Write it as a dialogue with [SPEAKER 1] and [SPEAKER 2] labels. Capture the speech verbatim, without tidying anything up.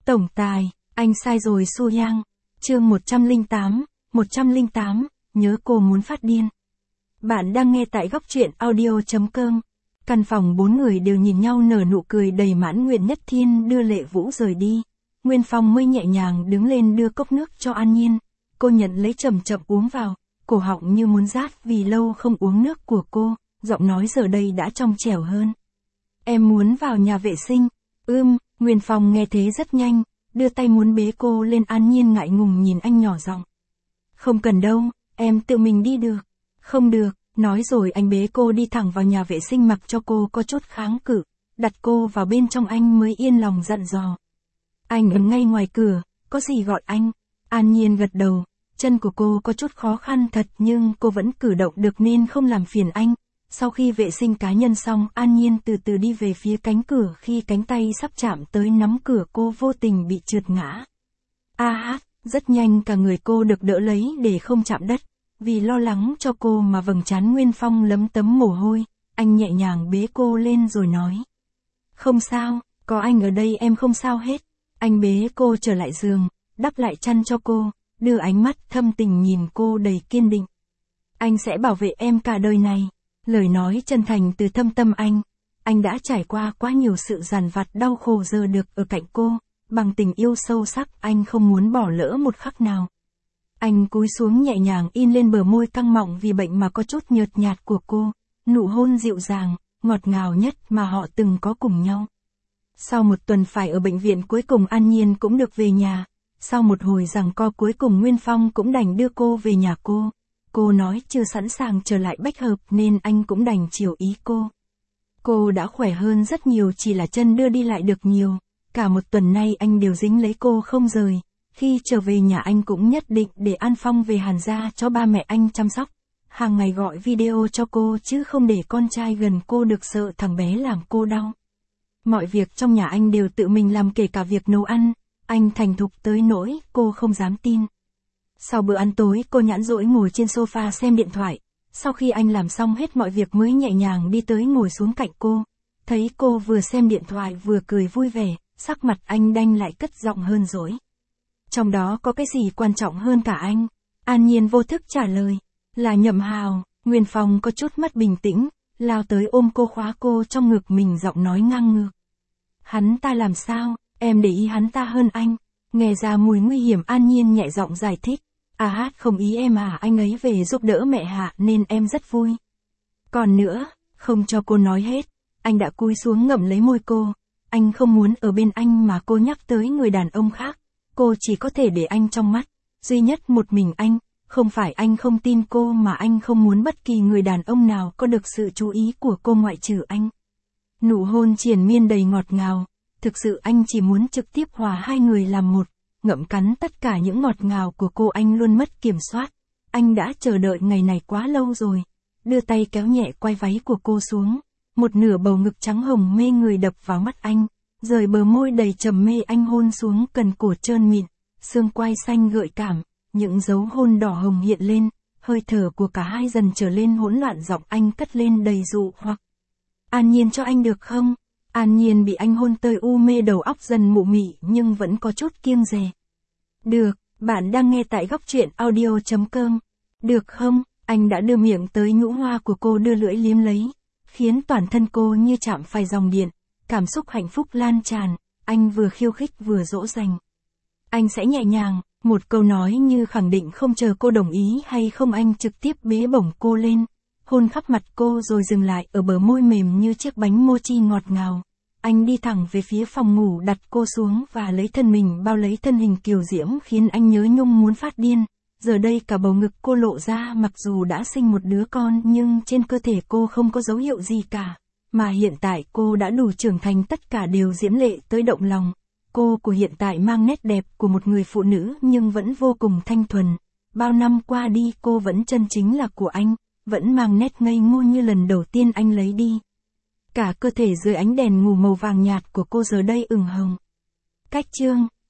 [SPEAKER 1] Tổng tài, anh sai rồi Su Yang. Chương một trăm lẻ tám, một trăm lẻ tám, nhớ cô muốn phát điên. Bạn đang nghe tại góc truyện audio chấm com. Căn phòng bốn người đều nhìn nhau nở nụ cười đầy mãn nguyện. Nhất Thiên đưa Lệ Vũ rời đi. Nguyên Phong mới nhẹ nhàng đứng lên đưa cốc nước cho An Nhiên. Cô nhận lấy chậm chậm uống vào, cổ họng như muốn rát vì lâu không uống nước của cô, giọng nói giờ đây đã trong trẻo hơn. Em muốn vào nhà vệ sinh. Ưm, Nguyên Phong nghe thế rất nhanh, đưa tay muốn bế cô lên. An Nhiên ngại ngùng nhìn anh nhỏ giọng. Không cần đâu, em tự mình đi được. Không được, nói rồi anh bế cô đi thẳng vào nhà vệ sinh mặc cho cô có chút kháng cự, đặt cô vào bên trong anh mới yên lòng dặn dò. Anh ở ngay ngoài cửa, có gì gọi anh. An Nhiên gật đầu, chân của cô có chút khó khăn thật nhưng cô vẫn cử động được nên không làm phiền anh. Sau khi vệ sinh cá nhân xong, An Nhiên từ từ đi về phía cánh cửa. Khi cánh tay sắp chạm tới nắm cửa cô vô tình bị trượt ngã. A hát, rất nhanh cả người cô được đỡ lấy để không chạm đất. Vì lo lắng cho cô mà vầng trán Nguyên Phong lấm tấm mồ hôi, anh nhẹ nhàng bế cô lên rồi nói. Không sao, có anh ở đây em không sao hết. Anh bế cô trở lại giường, đắp lại chăn cho cô, đưa ánh mắt thâm tình nhìn cô đầy kiên định. Anh sẽ bảo vệ em cả đời này. Lời nói chân thành từ thâm tâm anh. Anh đã trải qua quá nhiều sự dằn vặt đau khổ, giờ được ở cạnh cô, bằng tình yêu sâu sắc anh không muốn bỏ lỡ một khắc nào. Anh cúi xuống nhẹ nhàng in lên bờ môi căng mọng vì bệnh mà có chút nhợt nhạt của cô, nụ hôn dịu dàng, ngọt ngào nhất mà họ từng có cùng nhau. Sau một tuần phải ở bệnh viện cuối cùng An Nhiên cũng được về nhà. Sau một hồi giằng co cuối cùng Nguyên Phong cũng đành đưa cô về nhà cô. Cô nói chưa sẵn sàng trở lại Bách Hợp nên anh cũng đành chiều ý cô. Cô đã khỏe hơn rất nhiều, chỉ là chân đưa đi lại được nhiều. Cả một tuần nay anh đều dính lấy cô không rời. Khi trở về nhà anh cũng nhất định để An Phong về Hàn gia cho ba mẹ anh chăm sóc. Hàng ngày gọi video cho cô chứ không để con trai gần cô được, sợ thằng bé làm cô đau. Mọi việc trong nhà anh đều tự mình làm, kể cả việc nấu ăn. Anh thành thục tới nỗi cô không dám tin. Sau bữa ăn tối cô nhãn rỗi ngồi trên sofa xem điện thoại. Sau khi anh làm xong hết mọi việc mới nhẹ nhàng đi tới ngồi xuống cạnh cô. Thấy cô vừa xem điện thoại vừa cười vui vẻ, sắc mặt anh đanh lại cất giọng hơn dỗi. Trong đó có cái gì quan trọng hơn cả anh? An Nhiên vô thức trả lời. Là Nhậm Hào. Nguyên Phong có chút mất bình tĩnh, lao tới ôm cô khóa cô trong ngực mình, giọng nói ngang ngược. Hắn ta làm sao? Em để ý hắn ta hơn anh. Nghe ra mùi nguy hiểm An Nhiên nhẹ giọng giải thích. À hát không ý em à, anh ấy về giúp đỡ mẹ Hạ nên em rất vui. Còn nữa, không cho cô nói hết. Anh đã cúi xuống ngậm lấy môi cô. Anh không muốn ở bên anh mà cô nhắc tới người đàn ông khác. Cô chỉ có thể để anh trong mắt. Duy nhất một mình anh. Không phải anh không tin cô mà anh không muốn bất kỳ người đàn ông nào có được sự chú ý của cô ngoại trừ anh. Nụ hôn triền miên đầy ngọt ngào. Thực sự anh chỉ muốn trực tiếp hòa hai người làm một. Ngậm cắn tất cả những ngọt ngào của cô, anh luôn mất kiểm soát. Anh đã chờ đợi ngày này quá lâu rồi. Đưa tay kéo nhẹ quai váy của cô xuống. Một nửa bầu ngực trắng hồng mê người đập vào mắt anh. Rời bờ môi đầy trầm mê anh hôn xuống cần cổ trơn mịn. Xương quai xanh gợi cảm. Những dấu hôn đỏ hồng hiện lên. Hơi thở của cả hai dần trở lên hỗn loạn, giọng anh cất lên đầy dụ hoặc. An Nhiên cho anh được không? An Nhiên bị anh hôn tơi u mê, đầu óc dần mụ mị nhưng vẫn có chút kiêng dè. Được, bạn đang nghe tại góc truyện audio chấm com. Được không? Anh đã đưa miệng tới nhũ hoa của cô, đưa lưỡi liếm lấy, khiến toàn thân cô như chạm phải dòng điện, cảm xúc hạnh phúc lan tràn, anh vừa khiêu khích vừa dỗ dành. Anh sẽ nhẹ nhàng, một câu nói như khẳng định, không chờ cô đồng ý hay không anh trực tiếp bế bổng cô lên, hôn khắp mặt cô rồi dừng lại ở bờ môi mềm như chiếc bánh mochi ngọt ngào. Anh đi thẳng về phía phòng ngủ, đặt cô xuống và lấy thân mình bao lấy thân hình kiều diễm khiến anh nhớ nhung muốn phát điên. Giờ đây cả bầu ngực cô lộ ra, mặc dù đã sinh một đứa con nhưng trên cơ thể cô không có dấu hiệu gì cả. Mà hiện tại cô đã đủ trưởng thành, tất cả đều diễm lệ tới động lòng. Cô của hiện tại mang nét đẹp của một người phụ nữ nhưng vẫn vô cùng thanh thuần. Bao năm qua đi cô vẫn chân chính là của anh, vẫn mang nét ngây ngô như lần đầu tiên anh lấy đi. Cả cơ thể dưới ánh đèn ngủ màu vàng nhạt của cô giờ đây ửng hồng. Cách chương